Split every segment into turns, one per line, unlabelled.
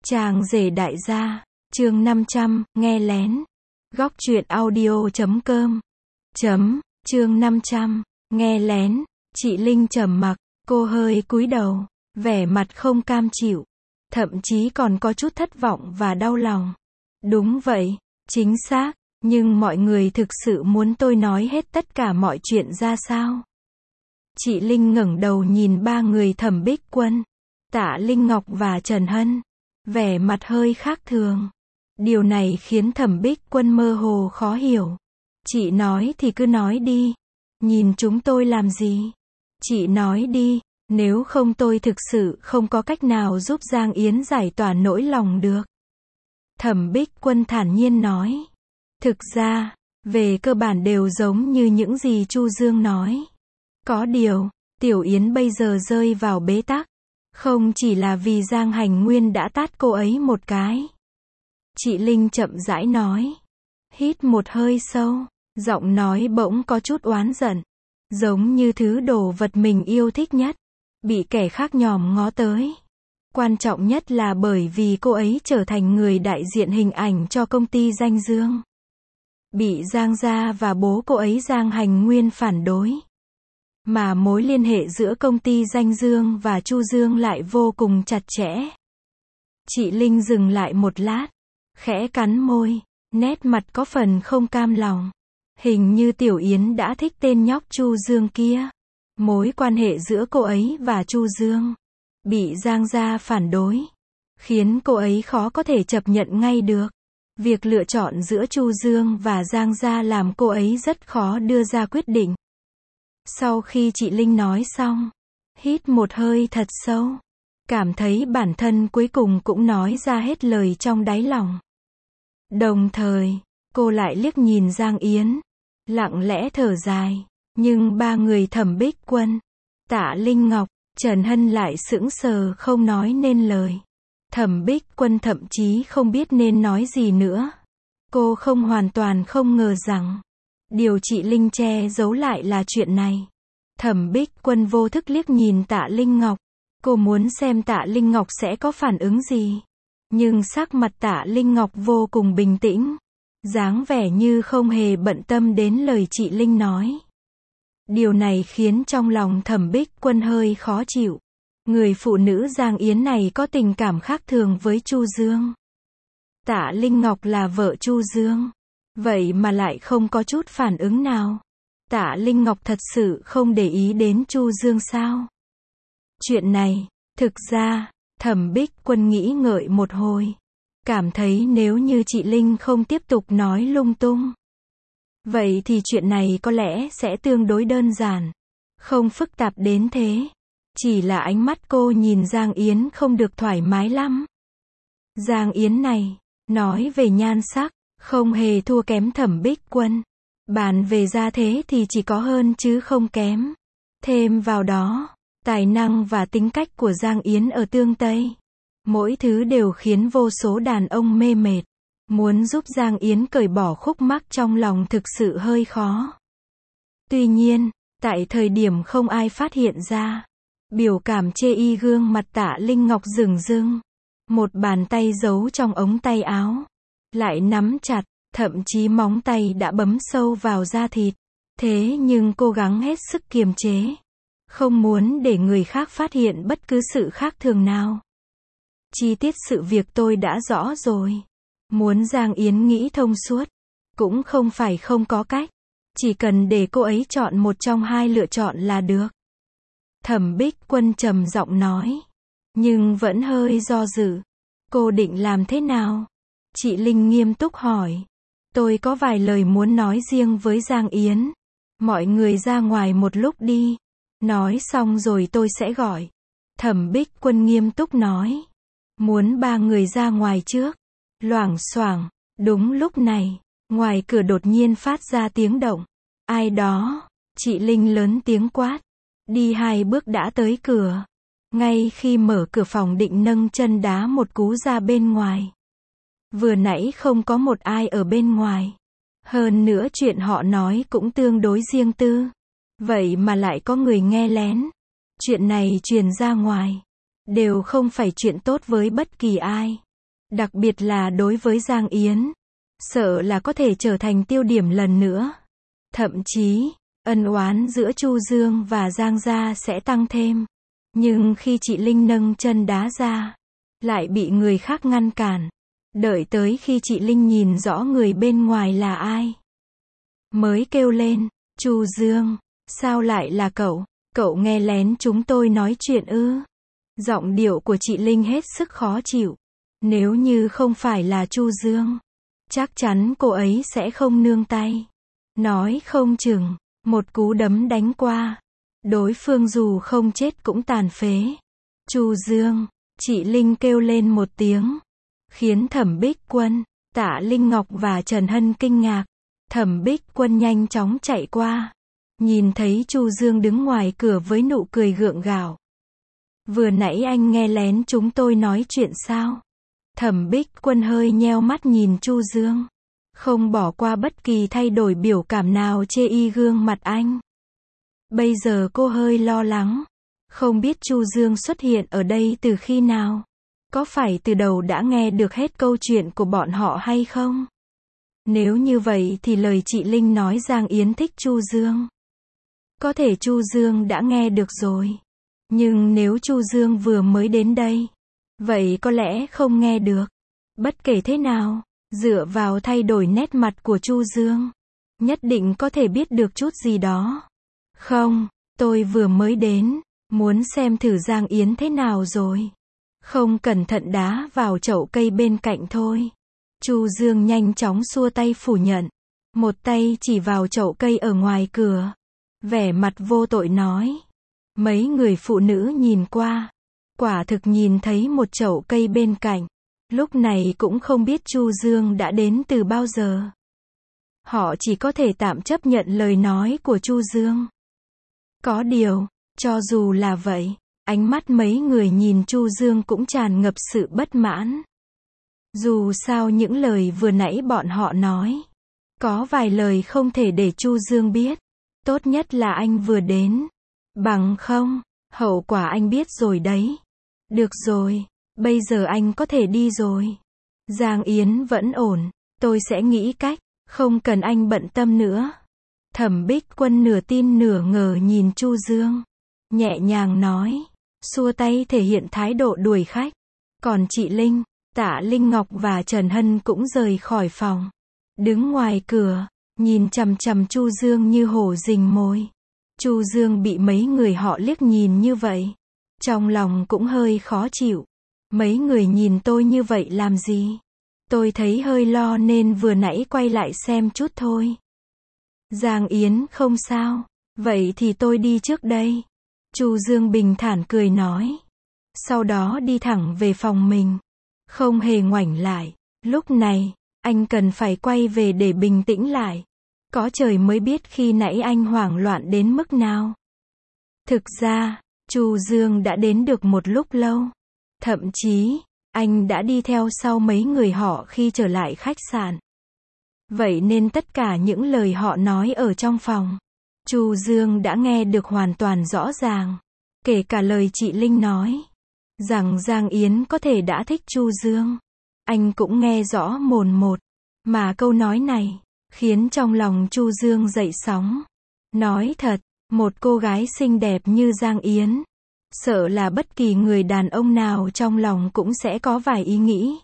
Chàng rể đại gia, chương 500, nghe lén. Góc truyện audio.com. Chương 500, nghe lén. Chị Linh trầm mặc, cô hơi cúi đầu, vẻ mặt không cam chịu, thậm chí còn có chút thất vọng và đau lòng. Đúng vậy, chính xác, nhưng mọi người thực sự muốn tôi nói hết tất cả mọi chuyện ra sao? Chị Linh ngẩng đầu nhìn ba người Thẩm Bích Quân, Tạ Linh Ngọc và Trần Hân, vẻ mặt hơi khác thường. Điều này khiến Thẩm Bích Quân mơ hồ khó hiểu. Chị nói thì cứ nói đi. Nhìn chúng tôi làm gì? Chị nói đi, nếu không tôi thực sự không có cách nào giúp Giang Yến giải tỏa nỗi lòng được. Thẩm Bích Quân thản nhiên nói. Thực ra, về cơ bản đều giống như những gì Chu Dương nói. Có điều, Tiểu Yến bây giờ rơi vào bế tắc. Không chỉ là vì Giang Hành Nguyên đã tát cô ấy một cái. Chị Linh chậm rãi nói. Hít một hơi sâu, giọng nói bỗng có chút oán giận. Giống như thứ đồ vật mình yêu thích nhất, bị kẻ khác nhòm ngó tới. Quan trọng nhất là bởi vì cô ấy trở thành người đại diện hình ảnh cho công ty Danh Dương. Bị Giang gia và bố cô ấy Giang Hành Nguyên phản đối. Mà mối liên hệ giữa công ty Danh Dương và Chu Dương lại vô cùng chặt chẽ. Chị Linh dừng lại một lát, khẽ cắn môi, nét mặt có phần không cam lòng. Hình như Tiểu Yến đã thích tên nhóc Chu Dương kia. Mối quan hệ giữa cô ấy và Chu Dương bị Giang gia phản đối, khiến cô ấy khó có thể chấp nhận ngay được. Việc lựa chọn giữa Chu Dương và Giang gia làm cô ấy rất khó đưa ra quyết định. Sau khi chị Linh nói xong, hít một hơi thật sâu, cảm thấy bản thân cuối cùng cũng nói ra hết lời trong đáy lòng. Đồng thời, cô lại liếc nhìn Giang Yến, lặng lẽ thở dài, nhưng ba người Thẩm Bích Quân, Tạ Linh Ngọc, Trần Hân lại sững sờ không nói nên lời. Thẩm Bích Quân thậm chí không biết nên nói gì nữa. Cô hoàn toàn không ngờ rằng điều chị Linh che giấu lại là chuyện này. Thẩm Bích Quân vô thức liếc nhìn Tạ Linh Ngọc. Cô muốn xem Tạ Linh Ngọc sẽ có phản ứng gì. Nhưng sắc mặt Tạ Linh Ngọc vô cùng bình tĩnh, dáng vẻ như không hề bận tâm đến lời chị Linh nói. Điều này khiến trong lòng Thẩm Bích Quân hơi khó chịu. Người phụ nữ Giang Yến này có tình cảm khác thường với Chu Dương. Tạ Linh Ngọc là vợ Chu Dương, vậy mà lại không có chút phản ứng nào. Tạ Linh Ngọc thật sự không để ý đến Chu Dương sao? Chuyện này, thực ra, Thẩm Bích Quân nghĩ ngợi một hồi, cảm thấy nếu như chị Linh không tiếp tục nói lung tung, vậy thì chuyện này có lẽ sẽ tương đối đơn giản, không phức tạp đến thế. Chỉ là ánh mắt cô nhìn Giang Yến không được thoải mái lắm. Giang Yến này, nói về nhan sắc, không hề thua kém Thẩm Bích Quân. Bàn về gia thế thì chỉ có hơn chứ không kém. Thêm vào đó, tài năng và tính cách của Giang Yến ở Tương Tây, mỗi thứ đều khiến vô số đàn ông mê mệt. Muốn giúp Giang Yến cởi bỏ khúc mắc trong lòng thực sự hơi khó. Tuy nhiên, tại thời điểm không ai phát hiện ra, biểu cảm chê y gương mặt Tạ Linh Ngọc rừng rưng. Một bàn tay giấu trong ống tay áo, lại nắm chặt, thậm chí móng tay đã bấm sâu vào da thịt. Thế nhưng cố gắng hết sức kiềm chế, không muốn để người khác phát hiện bất cứ sự khác thường nào. Chi tiết sự việc tôi đã rõ rồi. Muốn Giang Yến nghĩ thông suốt, cũng không phải không có cách. Chỉ cần để cô ấy chọn một trong hai lựa chọn là được. Thẩm Bích Quân trầm giọng nói, nhưng vẫn hơi do dự. Cô định làm thế nào? Chị Linh nghiêm túc hỏi. Tôi có vài lời muốn nói riêng với Giang Yến. Mọi người ra ngoài một lúc đi. Nói xong rồi tôi sẽ gọi. Thẩm Bích Quân nghiêm túc nói. Muốn ba người ra ngoài trước. Loảng xoảng. Đúng lúc này, ngoài cửa đột nhiên phát ra tiếng động. Ai đó? Chị Linh lớn tiếng quát. Đi 2 bước đã tới cửa. Ngay khi mở cửa phòng định nâng chân đá một cú ra bên ngoài. Vừa nãy không có một ai ở bên ngoài. Hơn nữa chuyện họ nói cũng tương đối riêng tư. Vậy mà lại có người nghe lén. Chuyện này truyền ra ngoài, đều không phải chuyện tốt với bất kỳ ai. Đặc biệt là đối với Giang Yến. Sợ là có thể trở thành tiêu điểm lần nữa. Thậm chí, ân oán giữa Chu Dương và Giang gia sẽ tăng thêm. Nhưng khi chị Linh nâng chân đá ra, lại bị người khác ngăn cản. Đợi tới khi chị Linh nhìn rõ người bên ngoài là ai, mới kêu lên, Chu Dương, sao lại là cậu? Cậu nghe lén chúng tôi nói chuyện ư? Giọng điệu của chị Linh hết sức khó chịu. Nếu như không phải là Chu Dương, chắc chắn cô ấy sẽ không nương tay. Nói không chừng, một cú đấm đánh qua, đối phương dù không chết cũng tàn phế. Chu Dương, chị Linh kêu lên một tiếng, khiến Thẩm Bích Quân, Tạ Linh Ngọc và Trần Hân kinh ngạc. Thẩm Bích Quân nhanh chóng chạy qua, nhìn thấy Chu Dương đứng ngoài cửa với nụ cười gượng gạo. Vừa nãy anh nghe lén chúng tôi nói chuyện sao? Thẩm Bích Quân hơi nheo mắt nhìn Chu Dương, không bỏ qua bất kỳ thay đổi biểu cảm nào chê y gương mặt anh. Bây giờ cô hơi lo lắng, không biết Chu Dương xuất hiện ở đây từ khi nào? Có phải từ đầu đã nghe được hết câu chuyện của bọn họ hay không? Nếu như vậy thì lời chị Linh nói Giang Yến thích Chu Dương, có thể Chu Dương đã nghe được rồi. Nhưng nếu Chu Dương vừa mới đến đây, vậy có lẽ không nghe được. Bất kể thế nào, dựa vào thay đổi nét mặt của Chu Dương, nhất định có thể biết được chút gì đó. Không, tôi vừa mới đến, muốn xem thử Giang Yến thế nào rồi. Không cẩn thận đá vào chậu cây bên cạnh thôi. Chu Dương nhanh chóng xua tay phủ nhận. Một tay chỉ vào chậu cây ở ngoài cửa. Vẻ mặt vô tội nói. Mấy người phụ nữ nhìn qua, quả thực nhìn thấy một chậu cây bên cạnh. Lúc này cũng không biết Chu Dương đã đến từ bao giờ. Họ chỉ có thể tạm chấp nhận lời nói của Chu Dương. Có điều, cho dù là vậy, ánh mắt mấy người nhìn Chu Dương cũng tràn ngập sự bất mãn. Dù sao những lời vừa nãy bọn họ nói, có vài lời không thể để Chu Dương biết. Tốt nhất là anh vừa đến. Bằng không, hậu quả anh biết rồi đấy. Được rồi, bây giờ anh có thể đi rồi. Giang Yến vẫn ổn, tôi sẽ nghĩ cách, không cần anh bận tâm nữa. Thẩm Bích Quân nửa tin nửa ngờ nhìn Chu Dương, nhẹ nhàng nói, xua tay thể hiện thái độ đuổi khách. Còn chị Linh, Tạ Linh Ngọc và Trần Hân cũng rời khỏi phòng, đứng ngoài cửa, nhìn chằm chằm Chu Dương như hổ rình mồi. Chu Dương bị mấy người họ liếc nhìn như vậy, trong lòng cũng hơi khó chịu. Mấy người nhìn tôi như vậy làm gì? Tôi thấy hơi lo nên vừa nãy quay lại xem chút thôi. Giang Yến không sao, vậy thì tôi đi trước đây. Chu Dương bình thản cười nói. Sau đó đi thẳng về phòng mình, không hề ngoảnh lại. Lúc này, anh cần phải quay về để bình tĩnh lại. Có trời mới biết khi nãy anh hoảng loạn đến mức nào. Thực ra, Chu Dương đã đến được một lúc lâu. Thậm chí, anh đã đi theo sau mấy người họ khi trở lại khách sạn. Vậy nên tất cả những lời họ nói ở trong phòng, Chu Dương đã nghe được hoàn toàn rõ ràng. Kể cả lời chị Linh nói, rằng Giang Yến có thể đã thích Chu Dương. Anh cũng nghe rõ mồn một. Mà câu nói này, khiến trong lòng Chu Dương dậy sóng. Nói thật, một cô gái xinh đẹp như Giang Yến, sợ là bất kỳ người đàn ông nào trong lòng cũng sẽ có vài ý nghĩ.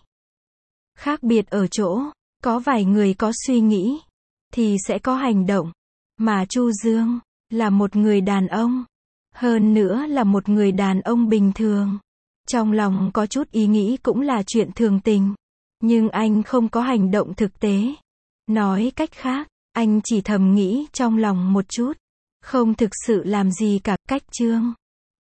Khác biệt ở chỗ, có vài người có suy nghĩ, thì sẽ có hành động. Mà Chu Dương, là một người đàn ông. Hơn nữa là một người đàn ông bình thường. Trong lòng có chút ý nghĩ cũng là chuyện thường tình. Nhưng anh không có hành động thực tế. Nói cách khác, anh chỉ thầm nghĩ trong lòng một chút. Không thực sự làm gì cả. Cách chương